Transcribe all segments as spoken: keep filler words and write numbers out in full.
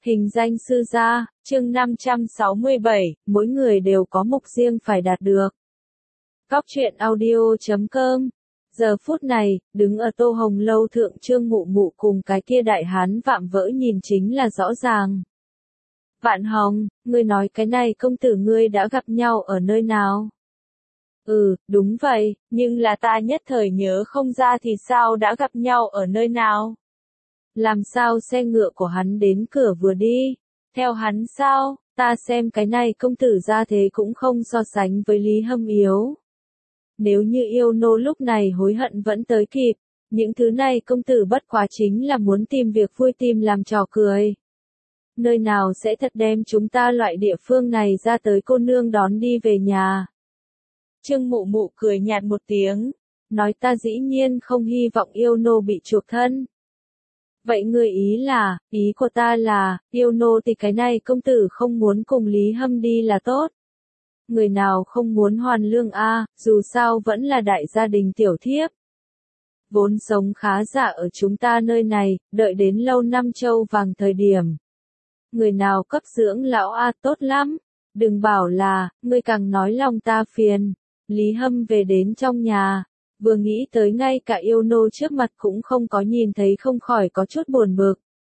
Hình danh sư gia, chương năm trăm sáu mươi bảy, mỗi người đều có mục riêng phải đạt được. Góc truyện audio chấm com. Giờ phút này, đứng ở Tô Hồng Lâu thượng Trương Mụ Mụ cùng cái kia đại hán vạm vỡ nhìn chính là rõ ràng. Vạn Hồng, ngươi nói cái này công tử ngươi đã gặp nhau ở nơi nào? Ừ, đúng vậy, nhưng là ta nhất thời nhớ không ra thì sao đã gặp nhau ở nơi nào? Làm sao xe ngựa của hắn đến cửa vừa đi? Theo hắn sao? Ta xem cái này công tử ra thế cũng không so sánh với Lý Hâm yếu. Nếu như yêu nô lúc này hối hận vẫn tới kịp, những thứ này công tử bất quá chính là muốn tìm việc vui tìm làm trò cười. Nơi nào sẽ thật đem chúng ta loại địa phương này ra tới cô nương đón đi về nhà? Trương Mụ Mụ cười nhạt một tiếng, nói ta dĩ nhiên không hy vọng yêu nô bị chuộc thân. Vậy người ý là, ý của ta là, yêu nô thì cái này công tử không muốn cùng Lý Hâm đi là tốt. Người nào không muốn hoàn lương a, dù sao vẫn là đại gia đình tiểu thiếp. Vốn sống khá giả ở chúng ta nơi này, đợi đến lâu năm châu vàng thời điểm. Người nào cấp dưỡng lão a tốt lắm, đừng bảo là, người càng nói lòng ta phiền. Lý Hâm về đến trong nhà. Vừa nghĩ tới ngay cả yêu nô trước mặt cũng không có nhìn thấy không khỏi có chút buồn bực.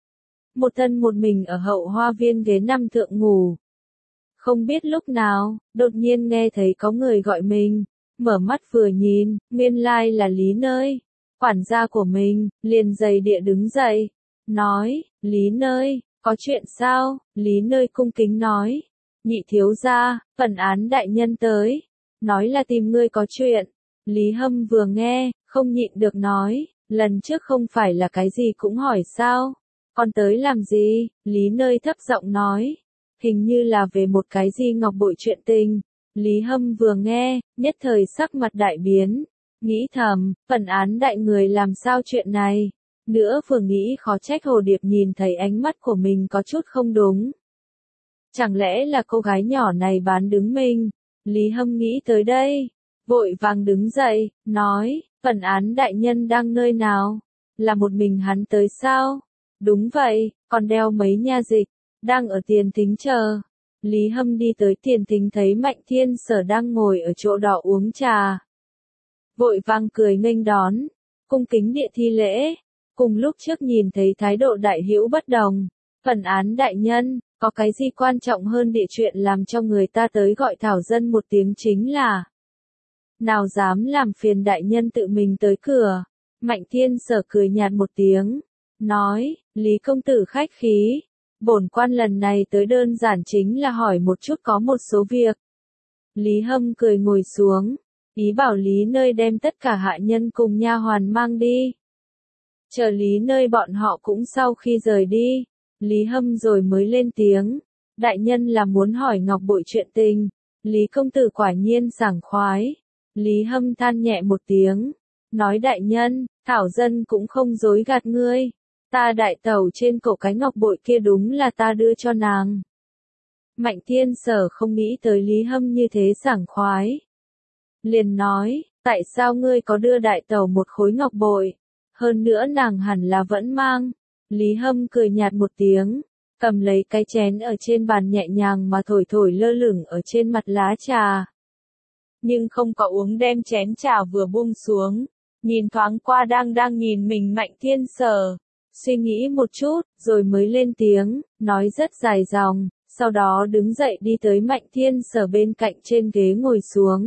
Một thân một mình ở hậu hoa viên ghế nằm thượng ngủ. Không biết lúc nào, đột nhiên nghe thấy có người gọi mình, mở mắt vừa nhìn, nguyên lai là Lý Nơi, quản gia của mình, liền dày địa đứng dậy, nói, Lý Nơi, có chuyện sao? Lý Nơi cung kính nói, nhị thiếu gia, phần án đại nhân tới, nói là tìm ngươi có chuyện. Lý Hâm vừa nghe, không nhịn được nói, lần trước không phải là cái gì cũng hỏi sao, còn tới làm gì? Lý Nơi thấp giọng nói, hình như là về một cái gì ngọc bội chuyện tình. Lý Hâm vừa nghe, nhất thời sắc mặt đại biến, nghĩ thầm, phần án đại người làm sao chuyện này, nữa vừa nghĩ khó trách Hồ Điệp nhìn thấy ánh mắt của mình có chút không đúng. Chẳng lẽ là cô gái nhỏ này bán đứng mình? Lý Hâm nghĩ tới đây. Vội vàng đứng dậy, nói, phần án đại nhân đang nơi nào? Là một mình hắn tới sao? Đúng vậy, còn đeo mấy nha dịch, đang ở tiền thính chờ. Lý Hâm đi tới tiền thính thấy Mạnh Thiên Sở đang ngồi ở chỗ đỏ uống trà. Vội vàng cười nghênh đón, cung kính địa thi lễ, cùng lúc trước nhìn thấy thái độ đại hữu bất đồng. Phần án đại nhân, có cái gì quan trọng hơn địa chuyện làm cho người ta tới gọi thảo dân một tiếng chính là nào dám làm phiền đại nhân tự mình tới cửa. Mạnh Thiên Sở cười nhạt một tiếng, nói, Lý công tử khách khí, bổn quan lần này tới đơn giản chính là hỏi một chút có một số việc. Lý Hâm cười ngồi xuống, ý bảo Lý Nơi đem tất cả hạ nhân cùng nha hoàn mang đi. Chờ Lý Nơi bọn họ cũng sau khi rời đi, Lý Hâm rồi mới lên tiếng, đại nhân là muốn hỏi ngọc bội chuyện tình. Lý công tử quả nhiên sảng khoái. Lý Hâm than nhẹ một tiếng, nói đại nhân, thảo dân cũng không dối gạt ngươi, ta đại tẩu trên cổ cái ngọc bội kia đúng là ta đưa cho nàng. Mạnh Thiên Sở không nghĩ tới Lý Hâm như thế sảng khoái. Liền nói, tại sao ngươi có đưa đại tẩu một khối ngọc bội, hơn nữa nàng hẳn là vẫn mang. Lý Hâm cười nhạt một tiếng, cầm lấy cái chén ở trên bàn nhẹ nhàng mà thổi thổi lơ lửng ở trên mặt lá trà. Nhưng không có uống đem chén trà vừa buông xuống, nhìn thoáng qua đang đang nhìn mình Mạnh Thiên Sở, suy nghĩ một chút, rồi mới lên tiếng, nói rất dài dòng, sau đó đứng dậy đi tới Mạnh Thiên Sở bên cạnh trên ghế ngồi xuống.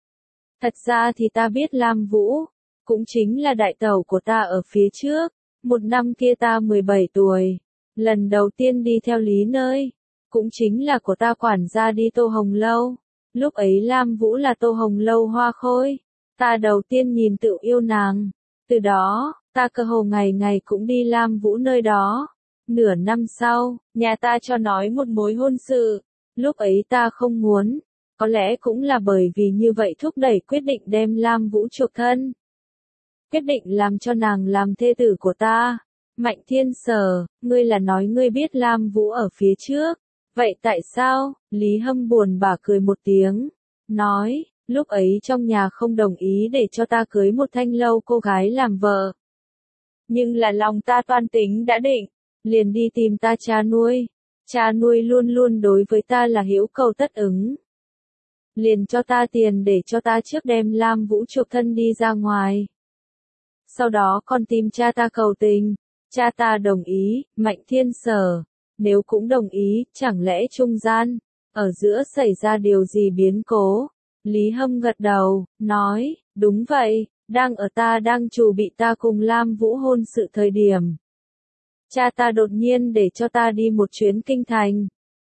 Thật ra thì ta biết Lam Vũ, cũng chính là đại tẩu của ta ở phía trước, một năm kia ta mười bảy tuổi, lần đầu tiên đi theo Lý Nơi, cũng chính là của ta quản gia đi Tô Hồng Lâu. Lúc ấy Lam Vũ là Tô Hồng Lâu hoa khôi, ta đầu tiên nhìn tự yêu nàng, từ đó, ta cơ hồ ngày ngày cũng đi Lam Vũ nơi đó. Nửa năm sau, nhà ta cho nói một mối hôn sự, lúc ấy ta không muốn, có lẽ cũng là bởi vì như vậy thúc đẩy quyết định đem Lam Vũ chuộc thân. Quyết định làm cho nàng làm thê tử của ta. Mạnh Thiên Sở, ngươi là nói ngươi biết Lam Vũ ở phía trước. Vậy tại sao? Lý Hâm buồn bã cười một tiếng, nói, lúc ấy trong nhà không đồng ý để cho ta cưới một thanh lâu cô gái làm vợ. Nhưng là lòng ta toan tính đã định, liền đi tìm ta cha nuôi. Cha nuôi luôn luôn đối với ta là hữu cầu tất ứng. Liền cho ta tiền để cho ta trước đem Lam Vũ chuộc thân đi ra ngoài. Sau đó còn tìm cha ta cầu tình. Cha ta đồng ý, Mạnh Thiên Sở. Nếu cũng đồng ý, chẳng lẽ trung gian, ở giữa xảy ra điều gì biến cố? Lý Hâm gật đầu, nói, đúng vậy, đang ở ta đang chuẩn bị ta cùng Lam Vũ hôn sự thời điểm. Cha ta đột nhiên để cho ta đi một chuyến kinh thành.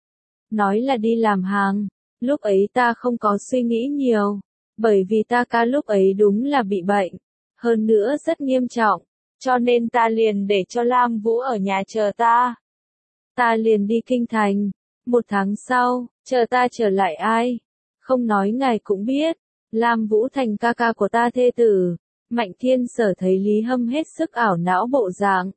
Nói là đi làm hàng, lúc ấy ta không có suy nghĩ nhiều, bởi vì ta ca lúc ấy đúng là bị bệnh, hơn nữa rất nghiêm trọng, cho nên ta liền để cho Lam Vũ ở nhà chờ ta. Ta liền đi kinh thành, một tháng sau, chờ ta trở lại ai? Không nói ngài cũng biết, Lam Vũ thành ca ca của ta thê tử. Mạnh Thiên Sở thấy Lý Hâm hết sức ảo não bộ dạng.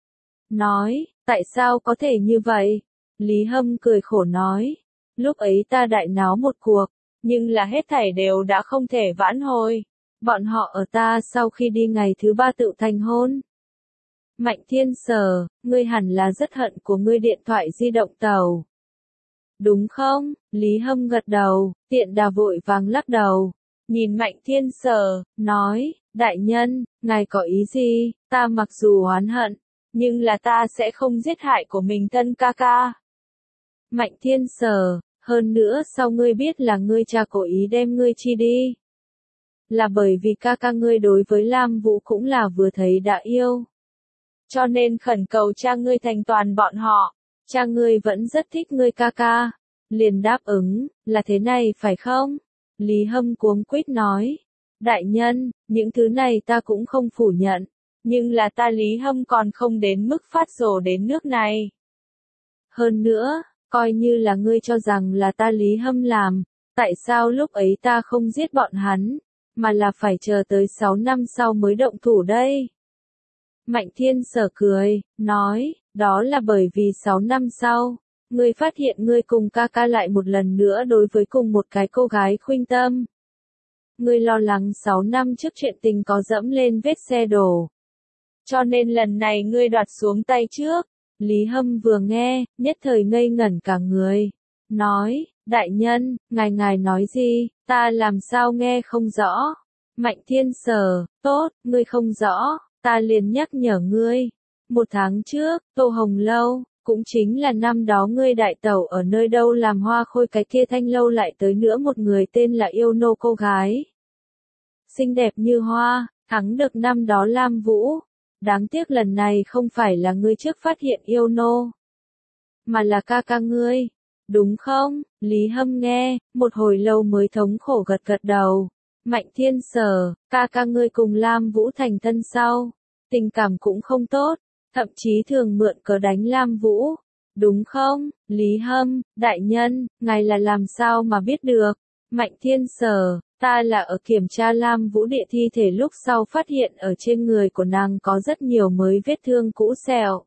Nói, tại sao có thể như vậy? Lý Hâm cười khổ nói, lúc ấy ta đại náo một cuộc, nhưng là hết thảy đều đã không thể vãn hồi. Bọn họ ở ta sau khi đi ngày thứ ba tự thành hôn. Mạnh Thiên Sở, ngươi hẳn là rất hận của ngươi điện thoại di động tàu. Đúng không? Lý Hâm gật đầu, tiện đà vội vàng lắc đầu. Nhìn Mạnh Thiên Sở, nói, đại nhân, ngài có ý gì? Ta mặc dù oán hận, nhưng là ta sẽ không giết hại của mình thân ca ca. Mạnh Thiên Sở, hơn nữa sao ngươi biết là ngươi cha cố ý đem ngươi chi đi? Là bởi vì ca ca ngươi đối với Lam Vũ cũng là vừa thấy đã yêu. Cho nên khẩn cầu cha ngươi thành toàn bọn họ. Cha ngươi vẫn rất thích ngươi ca ca. Liền đáp ứng, là thế này phải không? Lý Hâm cuống quýt nói. Đại nhân, những thứ này ta cũng không phủ nhận. Nhưng là ta Lý Hâm còn không đến mức phát rồ đến nước này. Hơn nữa, coi như là ngươi cho rằng là ta Lý Hâm làm. Tại sao lúc ấy ta không giết bọn hắn, mà là phải chờ tới sáu năm sau mới động thủ đây? Mạnh Thiên Sở cười, nói, đó là bởi vì sáu năm sau, ngươi phát hiện ngươi cùng ca ca lại một lần nữa đối với cùng một cái cô gái khuynh tâm. Ngươi lo lắng sáu năm trước chuyện tình có dẫm lên vết xe đổ. Cho nên lần này ngươi đoạt xuống tay trước. Lý Hâm vừa nghe, nhất thời ngây ngẩn cả người. Nói, đại nhân, ngài ngài nói gì, ta làm sao nghe không rõ. Mạnh Thiên Sở, tốt, ngươi không rõ, ta liền nhắc nhở ngươi. Một tháng trước, Tô Hồng Lâu, cũng chính là năm đó ngươi đại tẩu ở nơi đâu làm hoa khôi cái kia thanh lâu lại tới nữa một người tên là Yêu Nô cô gái. Xinh đẹp như hoa, thắng được năm đó Lam Vũ. Đáng tiếc lần này không phải là ngươi trước phát hiện Yêu Nô, mà là ca ca ngươi. Đúng không? Lý Hâm nghe, một hồi lâu mới thống khổ gật gật đầu. Mạnh Thiên Sở, ca ca ngươi cùng Lam Vũ thành thân sau. Tình cảm cũng không tốt, thậm chí thường mượn cớ đánh Lam Vũ. Đúng không? Lý Hâm, đại nhân, ngài là làm sao mà biết được? Mạnh Thiên Sở, ta là ở kiểm tra Lam Vũ địa thi thể lúc sau phát hiện ở trên người của nàng có rất nhiều mới vết thương cũ sẹo.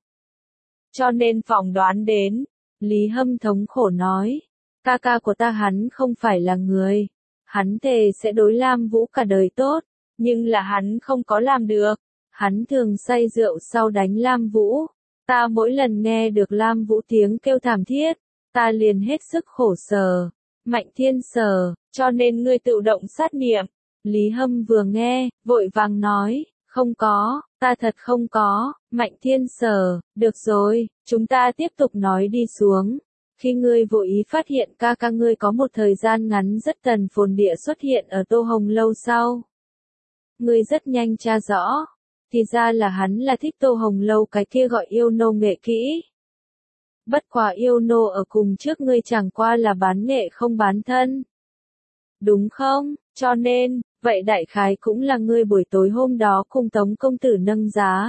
Cho nên phỏng đoán đến, Lý Hâm thống khổ nói, ca ca của ta hắn không phải là người. Hắn thề sẽ đối Lam Vũ cả đời tốt, nhưng là hắn không có làm được. Hắn thường say rượu sau đánh Lam Vũ. Ta mỗi lần nghe được Lam Vũ tiếng kêu thảm thiết, ta liền hết sức khổ sở. Mạnh Thiên Sở, cho nên ngươi tự động sát niệm. Lý Hâm vừa nghe, vội vàng nói, không có, ta thật không có. Mạnh Thiên Sở, được rồi, chúng ta tiếp tục nói đi xuống. Khi ngươi vô ý phát hiện ca ca ngươi có một thời gian ngắn rất tần phồn địa xuất hiện ở Tô Hồng Lâu sau. Ngươi rất nhanh tra rõ, thì ra là hắn là thích Tô Hồng Lâu cái kia gọi Yêu Nô nghệ kỹ. Bất quá Yêu Nô ở cùng trước ngươi chẳng qua là bán nghệ không bán thân. Đúng không? Cho nên, vậy đại khái cũng là ngươi buổi tối hôm đó cùng Tống công tử nâng giá.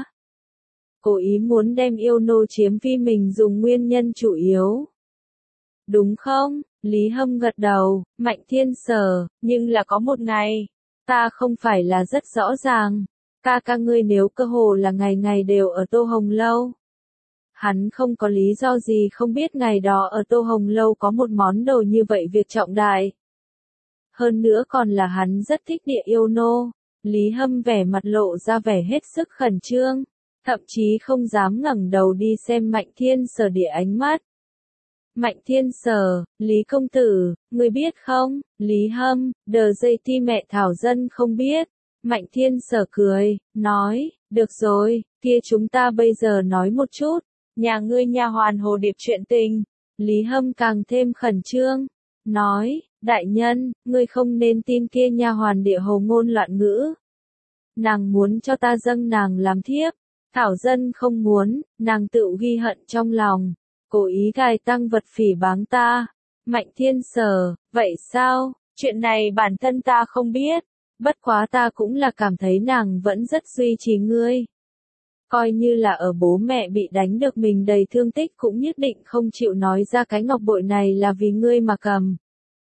Cố ý muốn đem Yêu Nô chiếm vi mình dùng nguyên nhân chủ yếu. Đúng không? Lý Hâm gật đầu, Mạnh Thiên Sở, nhưng là có một ngày, ta không phải là rất rõ ràng. Ca ca ngươi nếu cơ hồ là ngày ngày đều ở Tô Hồng Lâu. Hắn không có lý do gì không biết ngày đó ở Tô Hồng Lâu có một món đồ như vậy việc trọng đại. Hơn nữa còn là hắn rất thích địa Yêu Nô. Lý Hâm vẻ mặt lộ ra vẻ hết sức khẩn trương. thậm chí không dám ngẩng đầu đi xem Mạnh Thiên Sở địa ánh mắt. Mạnh Thiên Sở, Lý công tử, ngươi biết không, Lý Hâm, đờ dây ti mẹ Thảo Dân không biết. Mạnh Thiên Sở cười, nói, được rồi, kia chúng ta bây giờ nói một chút, nhà ngươi nha hoàn Hồ Điệp chuyện tình. Lý Hâm càng thêm khẩn trương, nói, đại nhân, ngươi không nên tin kia nha hoàn địa hồ ngôn loạn ngữ. Nàng muốn cho ta dâng nàng làm thiếp, Thảo Dân không muốn, nàng tự ghi hận trong lòng, cố ý gài tăng vật phỉ báng ta. Mạnh Thiên Sở, vậy sao, chuyện này bản thân ta không biết, bất quá ta cũng là cảm thấy nàng vẫn rất duy trì ngươi. Coi như là ở bố mẹ bị đánh được mình đầy thương tích cũng nhất định không chịu nói ra cái ngọc bội này là vì ngươi mà cầm.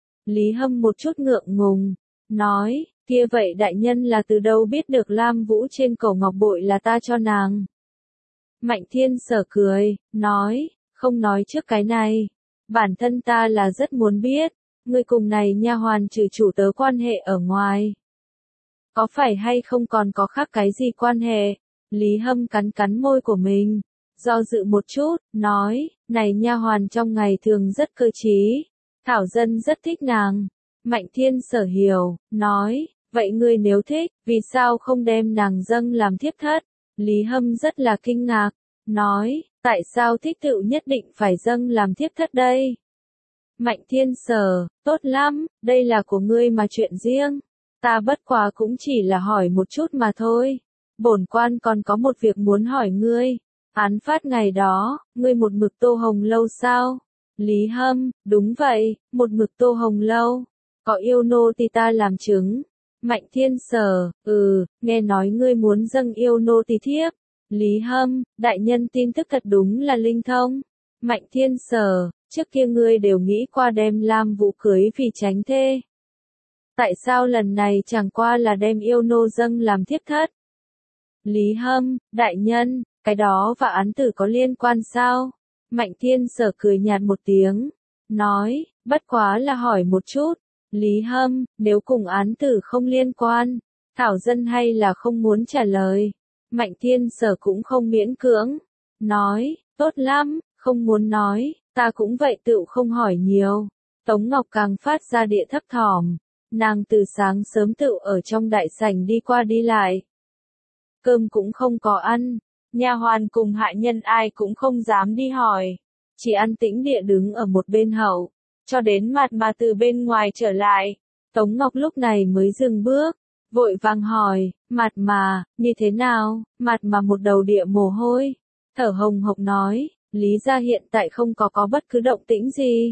Lý Hâm một chút ngượng ngùng, nói, kia vậy đại nhân là từ đâu biết được Lam Vũ trên cổ ngọc bội là ta cho nàng. Mạnh Thiên Sở cười, nói, không nói trước cái này, bản thân ta là rất muốn biết, ngươi cùng này nha hoàn trừ chủ tớ quan hệ ở ngoài. Có phải hay không còn có khác cái gì quan hệ? Lý Hâm cắn cắn môi của mình, do dự một chút, nói, này nha hoàn trong ngày thường rất cơ trí, Thảo Dân rất thích nàng. Mạnh Thiên Sở hiểu, nói, vậy ngươi nếu thích, vì sao không đem nàng dâng làm thiếp thất? Lý Hâm rất là kinh ngạc, nói, tại sao thích tự nhất định phải dâng làm thiếp thất đây? Mạnh Thiên Sở, tốt lắm, đây là của ngươi mà chuyện riêng, ta bất quá cũng chỉ là hỏi một chút mà thôi. Bổn quan còn có một việc muốn hỏi ngươi, án phát ngày đó, ngươi một mực Tô Hồng Lâu sao? Lý Hâm, đúng vậy, một mực Tô Hồng Lâu, có yêu nô tỳ ta làm chứng. Mạnh Thiên Sở, ừ, nghe nói ngươi muốn dâng yêu nô tỳ thiếp. Lý Hâm, đại nhân tin tức thật đúng là linh thông. Mạnh Thiên Sở, trước kia ngươi đều nghĩ qua đem Lam Vũ cưới vì tránh thê. Tại sao lần này chẳng qua là đem yêu nô dâng làm thiếp thất? Lý Hâm, đại nhân, cái đó và án tử có liên quan sao? Mạnh Thiên Sở cười nhạt một tiếng, nói, bất quá là hỏi một chút. Lý Hâm, nếu cùng án tử không liên quan, Thảo Dân hay là không muốn trả lời. Mạnh Thiên Sở cũng không miễn cưỡng, nói, tốt lắm, không muốn nói, ta cũng vậy tự không hỏi nhiều. Tống Ngọc càng phát ra địa thấp thỏm, nàng từ sáng sớm tự ở trong đại sảnh đi qua đi lại. Cơm cũng không có ăn, nha hoàn cùng hạ nhân ai cũng không dám đi hỏi, chỉ an tĩnh địa đứng ở một bên hậu, cho đến Mạt Mà từ bên ngoài trở lại. Tống Ngọc lúc này mới dừng bước, vội vàng hỏi, Mạt Mà, như thế nào? Mạt Mà một đầu địa mồ hôi, thở hồng hộc nói, Lý gia hiện tại không có có bất cứ động tĩnh gì.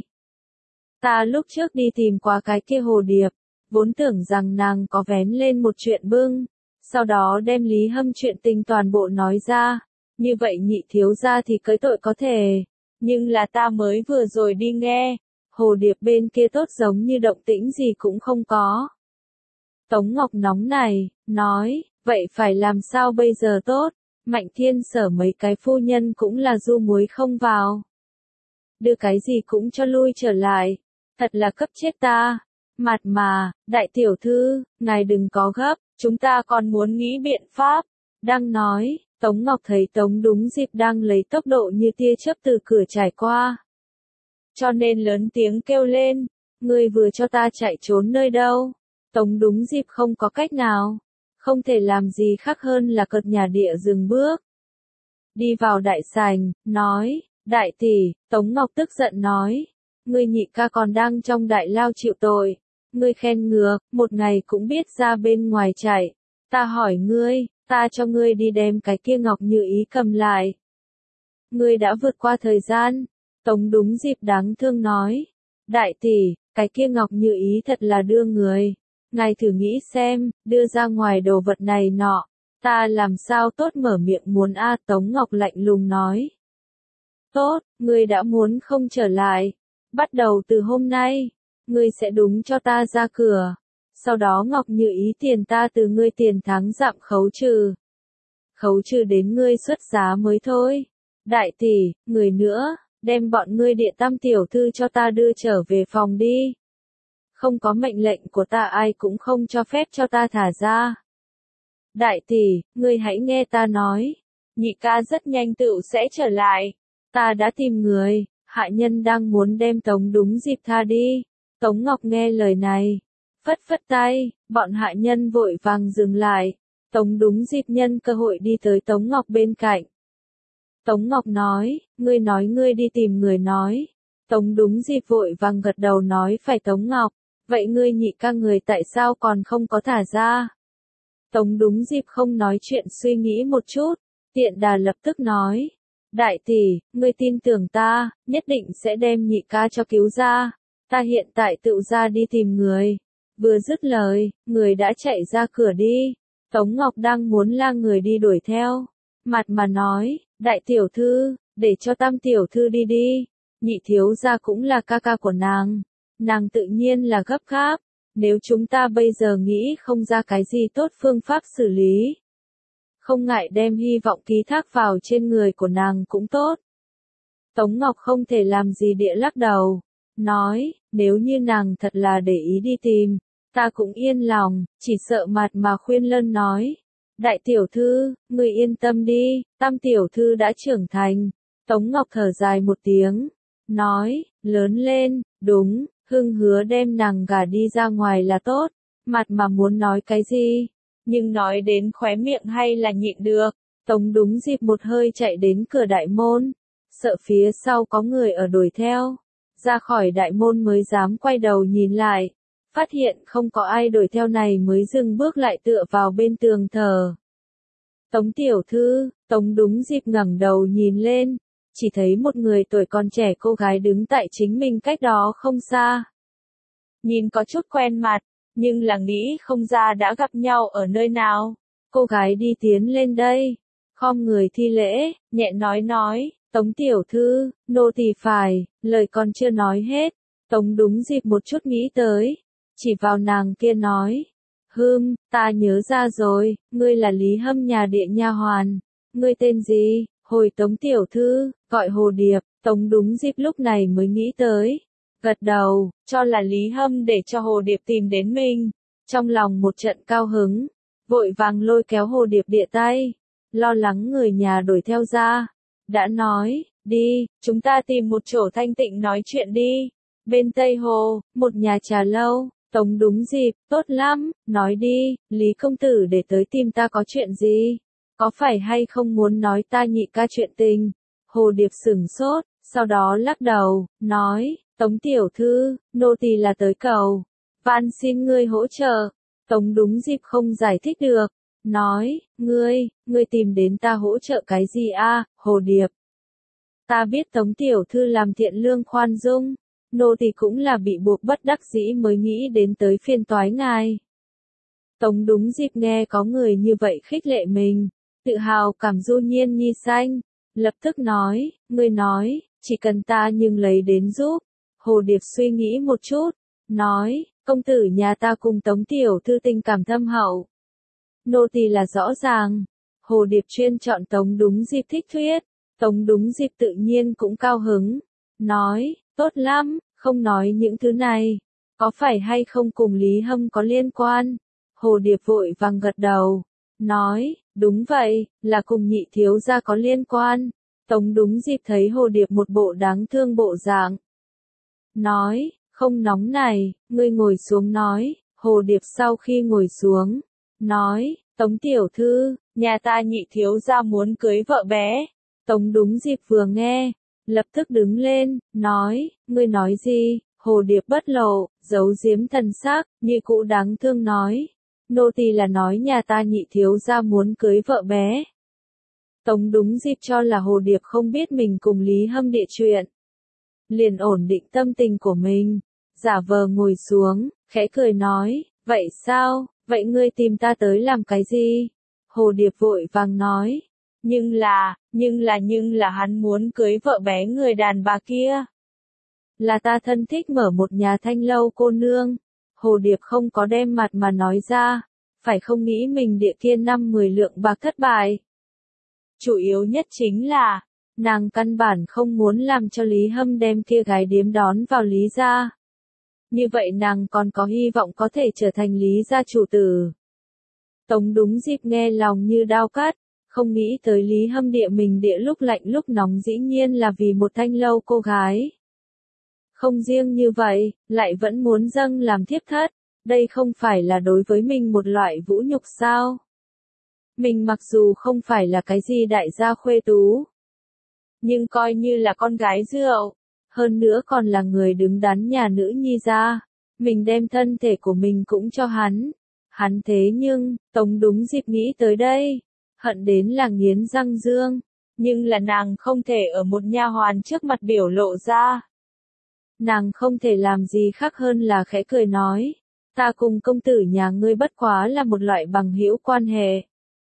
Ta lúc trước đi tìm qua cái kia Hồ Điệp, vốn tưởng rằng nàng có vén lên một chuyện bưng, sau đó đem Lý Hâm chuyện tình toàn bộ nói ra, như vậy nhị thiếu gia thì cưới tội có thể, nhưng là ta mới vừa rồi đi nghe, Hồ Điệp bên kia tốt giống như động tĩnh gì cũng không có. Tống Ngọc nóng này, nói, vậy phải làm sao bây giờ tốt? Mạnh Thiên Sở mấy cái phu nhân cũng là du muối không vào. Đưa cái gì cũng cho lui trở lại, thật là cấp chết ta. Mạt Mà, đại tiểu thư, ngài đừng có gấp, chúng ta còn muốn nghĩ biện pháp. Đang nói, Tống Ngọc thấy Tống đúng dịp đang lấy tốc độ như tia chớp từ cửa trải qua. Cho nên lớn tiếng kêu lên, ngươi vừa cho ta chạy trốn nơi đâu? Tống đúng dịp không có cách nào, không thể làm gì khác hơn là cợt nhà địa dừng bước. Đi vào đại sảnh, nói, đại tỷ, Tống Ngọc tức giận nói, ngươi nhị ca còn đang trong đại lao chịu tội, ngươi khen ngược, một ngày cũng biết ra bên ngoài chạy, ta hỏi ngươi, ta cho ngươi đi đem cái kia Ngọc Như Ý cầm lại. Ngươi đã vượt qua thời gian, Tống đúng dịp đáng thương nói, đại tỷ, cái kia Ngọc Như Ý thật là đưa người, ngài thử nghĩ xem, đưa ra ngoài đồ vật này nọ, ta làm sao tốt mở miệng muốn a Tống Ngọc lạnh lùng nói. Tốt, ngươi đã muốn không trở lại, bắt đầu từ hôm nay, ngươi sẽ đúng cho ta ra cửa, sau đó Ngọc Như Ý tiền ta từ ngươi tiền tháng dạm khấu trừ. Khấu trừ đến ngươi xuất giá mới thôi. Đại tỷ, người nữa, đem bọn ngươi địa tam tiểu thư cho ta đưa trở về phòng đi. Không có mệnh lệnh của ta ai cũng không cho phép cho ta thả ra. Đại tỷ, ngươi hãy nghe ta nói. nhị ca rất nhanh tựu sẽ trở lại. Ta đã tìm người, hạ nhân đang muốn đem Tống đúng dịp tha đi. Tống Ngọc nghe lời này, phất phất tay, bọn hạ nhân vội vàng dừng lại. Tống đúng dịp nhân cơ hội đi tới Tống Ngọc bên cạnh. Tống Ngọc nói, ngươi nói ngươi đi tìm người nói. Tống đúng dịp vội vàng gật đầu nói phải Tống Ngọc, vậy ngươi nhị ca người tại sao còn không có thả ra? Tống đúng dịp không nói chuyện suy nghĩ một chút, tiện đà lập tức nói, đại tỷ, ngươi tin tưởng ta, nhất định sẽ đem nhị ca cho cứu ra, ta hiện tại tự ra đi tìm người. Vừa dứt lời, người đã chạy ra cửa đi. Tống Ngọc đang muốn la người đi đuổi theo, mặt mà nói, đại tiểu thư, để cho tam tiểu thư đi đi, nhị thiếu gia cũng là ca ca của nàng, nàng tự nhiên là gấp gáp, nếu chúng ta bây giờ nghĩ không ra cái gì tốt phương pháp xử lý, không ngại đem hy vọng ký thác vào trên người của nàng cũng tốt. Tống Ngọc không thể làm gì địa lắc đầu, nói, nếu như nàng thật là để ý đi tìm, ta cũng yên lòng, chỉ sợ mặt mà khuyên lân nói. Đại tiểu thư, người yên tâm đi, tam tiểu thư đã trưởng thành. Tống Ngọc thở dài một tiếng, nói, lớn lên, đúng, Hưng hứa đem nàng gả đi ra ngoài là tốt, mặt mà muốn nói cái gì, nhưng nói đến khóe miệng hay là nhịn được. Tống đúng dịp một hơi chạy đến cửa đại môn, sợ phía sau có người ở đuổi theo, ra khỏi đại môn mới dám quay đầu nhìn lại. Phát hiện không có ai đuổi theo này mới dừng bước lại tựa vào bên tường thờ. Tống tiểu thư, Tống đúng dịp ngẩng đầu nhìn lên, chỉ thấy một người tuổi còn trẻ cô gái đứng tại chính mình cách đó không xa. Nhìn có chút quen mặt, nhưng là nghĩ không ra đã gặp nhau ở nơi nào. Cô gái đi tiến lên đây, khom người thi lễ, nhẹ nói nói, Tống tiểu thư, nô tỳ phải, lời còn chưa nói hết. Tống đúng dịp một chút nghĩ tới. Chỉ vào nàng kia nói, hừm, ta nhớ ra rồi, ngươi là Lý Hâm nhà địa nha hoàn, ngươi tên gì? Hồi Tống tiểu thư, gọi Hồ Điệp. Tống đúng dịp lúc này mới nghĩ tới, gật đầu, cho là Lý Hâm để cho Hồ Điệp tìm đến mình, trong lòng một trận cao hứng, vội vàng lôi kéo Hồ Điệp địa tay, lo lắng người nhà đuổi theo ra, đã nói, đi, chúng ta tìm một chỗ thanh tịnh nói chuyện đi. Bên Tây Hồ, một nhà trà lâu. Tống đúng dịp, tốt lắm, nói đi, Lý công tử để tới tìm ta có chuyện gì? Có phải hay không muốn nói ta nhị ca chuyện tình? Hồ Điệp sửng sốt, sau đó lắc đầu, nói, Tống tiểu thư, nô tỳ là tới cầu, van xin ngươi hỗ trợ. Tống đúng dịp không giải thích được, nói, ngươi, ngươi tìm đến ta hỗ trợ cái gì a? Hồ Điệp. Ta biết Tống tiểu thư làm thiện lương khoan dung. Nô tỳ cũng là bị buộc bất đắc dĩ mới nghĩ đến tới phiên toái ngài. Tống đúng dịp nghe có người như vậy khích lệ mình, tự hào cảm du nhiên nhi xanh, lập tức nói, ngươi nói, chỉ cần ta nhưng lấy đến giúp. Hồ Điệp suy nghĩ một chút, nói, công tử nhà ta cùng Tống tiểu thư tình cảm thâm hậu. Nô tỳ là rõ ràng. Hồ Điệp chuyên chọn Tống đúng dịp thích thuyết, Tống đúng dịp tự nhiên cũng cao hứng, nói, tốt lắm, không nói những thứ này, có phải hay không cùng Lý Hâm có liên quan? Hồ Điệp vội vàng gật đầu, nói, đúng vậy, là cùng nhị thiếu gia có liên quan. Tống đúng dịp thấy Hồ Điệp một bộ đáng thương bộ dạng, nói, không nóng này, ngươi ngồi xuống nói. Hồ Điệp sau khi ngồi xuống, nói, Tống tiểu thư, nhà ta nhị thiếu gia muốn cưới vợ bé. Tống đúng dịp vừa nghe, lập tức đứng lên, nói, ngươi nói gì? Hồ Điệp bất lộ, giấu giếm thần sắc, như cũ đáng thương nói, nô tỳ là nói nhà ta nhị thiếu gia muốn cưới vợ bé. Tống đúng dịp cho là Hồ Điệp không biết mình cùng Lý Hâm địa chuyện, liền ổn định tâm tình của mình, giả vờ ngồi xuống, khẽ cười nói, vậy sao, vậy ngươi tìm ta tới làm cái gì? Hồ Điệp vội vàng nói, nhưng là, nhưng là nhưng là hắn muốn cưới vợ bé người đàn bà kia. Là ta thân thích mở một nhà thanh lâu cô nương. Hồ Điệp không có đem mặt mà nói ra, phải không nghĩ mình địa kia năm mười lượng bạc thất bại. Chủ yếu nhất chính là, nàng căn bản không muốn làm cho Lý Hâm đem kia gái điếm đón vào Lý gia. Như vậy nàng còn có hy vọng có thể trở thành Lý gia chủ tử. Tống đúng dịp nghe lòng như đao cắt, Không nghĩ tới Lý Hâm địa mình địa lúc lạnh lúc nóng dĩ nhiên là vì một thanh lâu cô gái. Không riêng như vậy, lại vẫn muốn dâng làm thiếp thất, đây không phải là đối với mình một loại vũ nhục sao? Mình mặc dù không phải là cái gì đại gia khuê tú, nhưng coi như là con gái rượu, hơn nữa còn là người đứng đắn nhà nữ nhi gia, mình đem thân thể của mình cũng cho hắn. Hắn thế nhưng, Tống đúng dịp nghĩ tới đây, hận đến là nghiến răng dương, nhưng là nàng không thể ở một nha hoàn trước mặt biểu lộ ra. Nàng không thể làm gì khác hơn là khẽ cười nói, ta cùng công tử nhà ngươi bất quá là một loại bằng hữu quan hệ.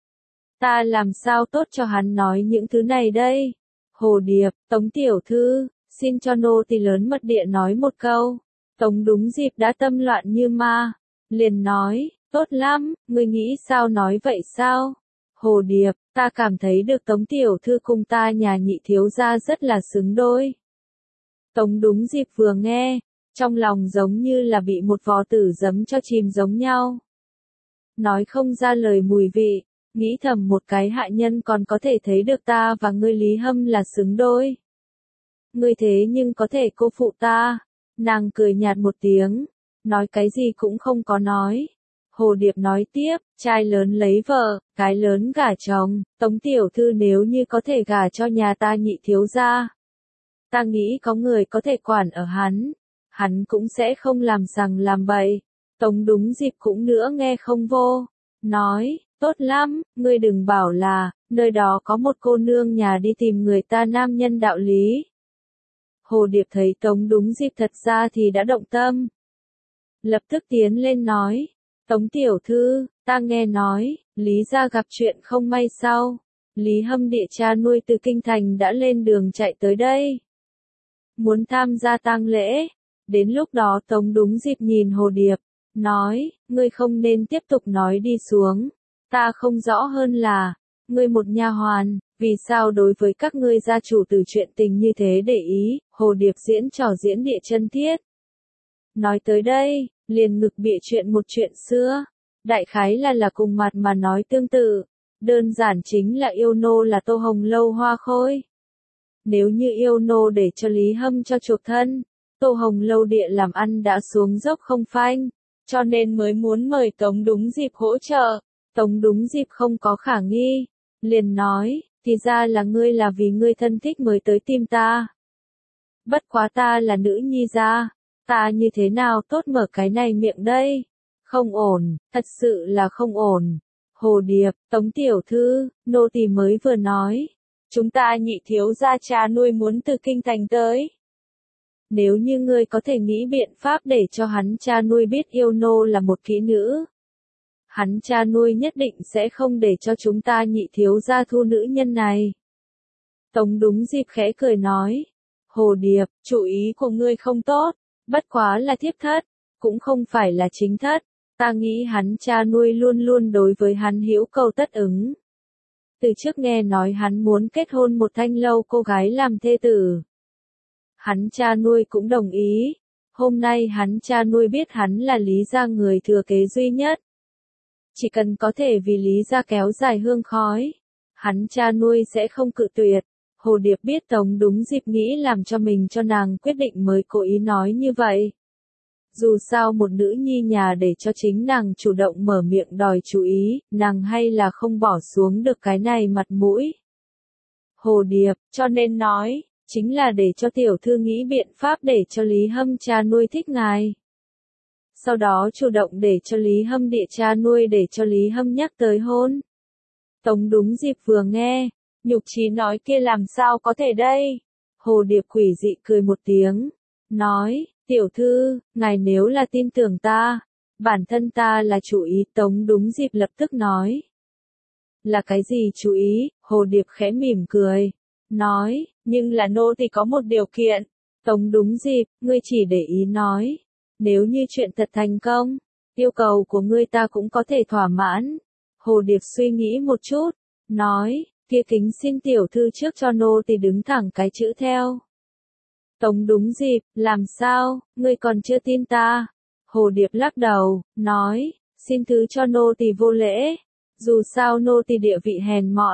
Ta làm sao tốt cho hắn nói những thứ này đây? Hồ Điệp, Tống tiểu thư, xin cho nô tỳ lớn mật địa nói một câu. Tống đúng dịp đã tâm loạn như ma, liền nói, tốt lắm, ngươi nghĩ sao nói vậy sao? Hồ Điệp, ta cảm thấy được Tống tiểu thư cùng ta nhà nhị thiếu gia rất là xứng đôi. Tống đúng dịp vừa nghe, trong lòng giống như là bị một vò tử giấm cho chìm giống nhau. Nói không ra lời mùi vị, nghĩ thầm một cái hạ nhân còn có thể thấy được ta và ngươi Lý Hâm là xứng đôi. Ngươi thế nhưng có thể cô phụ ta. Nàng cười nhạt một tiếng, nói cái gì cũng không có nói. Hồ Điệp nói tiếp, trai lớn lấy vợ, cái lớn gả chồng, Tống tiểu thư nếu như có thể gả cho nhà ta nhị thiếu gia. Ta nghĩ có người có thể quản ở hắn, hắn cũng sẽ không làm rằng làm bậy. Tống đúng dịp cũng nữa nghe không vô, nói, tốt lắm, ngươi đừng bảo là, nơi đó có một cô nương nhà đi tìm người ta nam nhân đạo lý. Hồ Điệp thấy Tống đúng dịp thật ra thì đã động tâm. Lập tức tiến lên nói, Tống tiểu thư, ta nghe nói, Lý gia gặp chuyện không may sau. Lý Hâm địa cha nuôi từ kinh thành đã lên đường chạy tới đây. Muốn tham gia tang lễ. Đến lúc đó Tống đúng dịp nhìn Hồ Điệp, nói, ngươi không nên tiếp tục nói đi xuống. Ta không rõ hơn là, ngươi một nha hoàn, vì sao đối với các ngươi gia chủ từ chuyện tình như thế để ý. Hồ Điệp diễn trò diễn địa chân thiết. Nói tới đây, liền ngực bịa chuyện một chuyện xưa. Đại khái là là cùng mặt mà nói tương tự. Đơn giản chính là yêu nô là Tô Hồng Lâu Hoa Khôi. Nếu như yêu nô để cho Lý Hâm cho chuộc thân, Tô Hồng Lâu địa làm ăn đã xuống dốc không phanh, cho nên mới muốn mời Tống đúng dịp hỗ trợ. Tống đúng dịp không có khả nghi, liền nói, thì ra là ngươi là vì ngươi thân thích mới tới tìm ta. Bất quá ta là nữ nhi gia, ta như thế nào tốt mở cái này miệng đây? Không ổn, thật sự là không ổn. Hồ Điệp, Tống tiểu thư, nô tỳ mới vừa nói, chúng ta nhị thiếu gia cha nuôi muốn từ kinh thành tới. Nếu như ngươi có thể nghĩ biện pháp để cho hắn cha nuôi biết yêu nô là một kỹ nữ, hắn cha nuôi nhất định sẽ không để cho chúng ta nhị thiếu gia thu nữ nhân này. Tống đúng dịp khẽ cười nói, Hồ Điệp, chủ ý của ngươi không tốt, bất quá là thiếp thất, cũng không phải là chính thất, ta nghĩ hắn cha nuôi luôn luôn đối với hắn hữu cầu tất ứng. Từ trước nghe nói hắn muốn kết hôn một thanh lâu cô gái làm thê tử. Hắn cha nuôi cũng đồng ý, hôm nay hắn cha nuôi biết hắn là Lý gia người thừa kế duy nhất. Chỉ cần có thể vì Lý gia kéo dài hương khói, hắn cha nuôi sẽ không cự tuyệt. Hồ Điệp biết Tống đúng dịp nghĩ làm cho mình cho nàng quyết định mới cố ý nói như vậy. Dù sao một nữ nhi nhà để cho chính nàng chủ động mở miệng đòi chú ý, nàng hay là không bỏ xuống được cái này mặt mũi. Hồ Điệp, cho nên nói, chính là để cho tiểu thư nghĩ biện pháp để cho Lý Hâm cha nuôi thích ngài. Sau đó chủ động để cho Lý Hâm địa cha nuôi để cho Lý Hâm nhắc tới hôn. Tống đúng dịp vừa nghe, nhục trí nói kia làm sao có thể đây? Hồ Điệp quỷ dị cười một tiếng, nói, tiểu thư, ngài nếu là tin tưởng ta, bản thân ta là chủ ý. Tống đúng dịp lập tức nói. Là cái gì chú ý? Hồ Điệp khẽ mỉm cười, nói, nhưng là nô thì có một điều kiện. Tống đúng dịp, ngươi chỉ để ý nói. Nếu như chuyện thật thành công, yêu cầu của ngươi ta cũng có thể thỏa mãn. Hồ Điệp suy nghĩ một chút, nói, kia kính xin tiểu thư trước cho nô thì đứng thẳng cái chữ theo. Tống đúng dịp, làm sao, ngươi còn chưa tin ta? Hồ Điệp lắc đầu, nói, xin thứ cho nô tỳ vô lễ. Dù sao nô tỳ địa vị hèn mọn,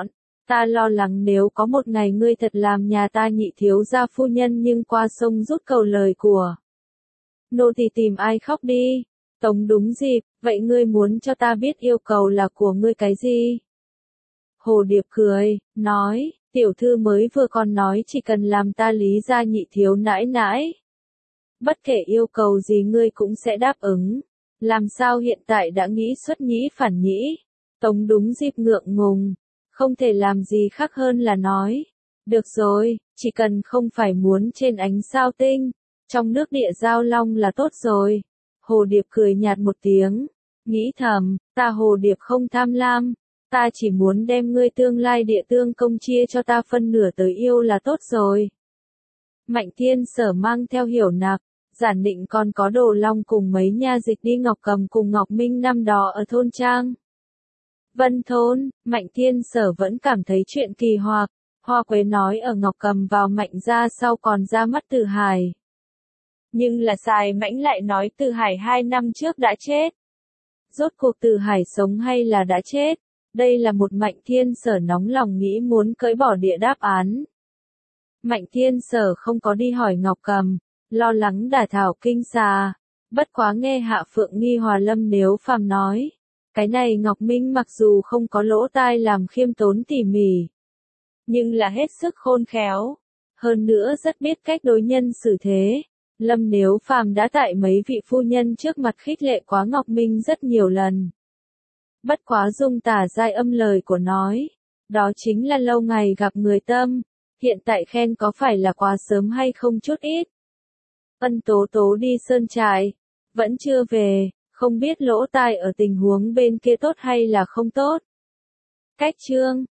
Ta lo lắng nếu có một ngày ngươi thật làm nhà ta nhị thiếu gia phu nhân nhưng qua sông rút cầu lời của nô tỳ tìm ai khóc đi. Tống đúng dịp, vậy ngươi muốn cho ta biết yêu cầu là của ngươi cái gì? Hồ Điệp cười, nói, tiểu thư mới vừa còn nói chỉ cần làm ta Lý gia nhị thiếu nãi nãi. Bất kể yêu cầu gì ngươi cũng sẽ đáp ứng. Làm sao hiện tại đã nghĩ xuất nhĩ phản nhĩ? Tống đúng dịp ngượng ngùng, không thể làm gì khác hơn là nói. Được rồi, chỉ cần không phải muốn trên ánh sao tinh, trong nước địa giao long là tốt rồi. Hồ Điệp cười nhạt một tiếng, nghĩ thầm, ta Hồ Điệp không tham lam, ta chỉ muốn đem ngươi tương lai địa tương công chia cho ta phân nửa tới yêu là tốt rồi. Mạnh Thiên Sở mang theo Hiểu Nặc, Giản Định còn có Đồ Long cùng mấy nha dịch đi Ngọc Cầm cùng Ngọc Minh năm đó ở thôn Trang Vân thôn. Mạnh Thiên Sở vẫn cảm thấy chuyện kỳ hoặc. Hoa Quế nói ở Ngọc Cầm vào Mạnh gia sau còn ra mắt Từ Hải. Nhưng là Sài Mãnh lại nói Từ Hải hai năm trước đã chết. Rốt cuộc Từ Hải sống hay là đã chết? Đây là một Mạnh Thiên Sở nóng lòng nghĩ muốn cưỡi bỏ địa đáp án. Mạnh Thiên Sở không có đi hỏi Ngọc Cầm, lo lắng đả thảo kinh xà. Bất quá nghe Hạ Phượng Nghi Hòa Lâm nếu phàm nói. Cái này Ngọc Minh mặc dù không có lỗ tai làm khiêm tốn tỉ mỉ, nhưng là hết sức khôn khéo. Hơn nữa rất biết cách đối nhân xử thế. Lâm nếu phàm đã tại mấy vị phu nhân trước mặt khích lệ quá Ngọc Minh rất nhiều lần. Bất quá dung tả giai âm lời của nói. Đó chính là lâu ngày gặp người tâm. Hiện tại khen có phải là quá sớm hay không chút ít. Ân Tố Tố đi sơn trại. Vẫn chưa về. Không biết lỗ tai ở tình huống bên kia tốt hay là không tốt. Cách chương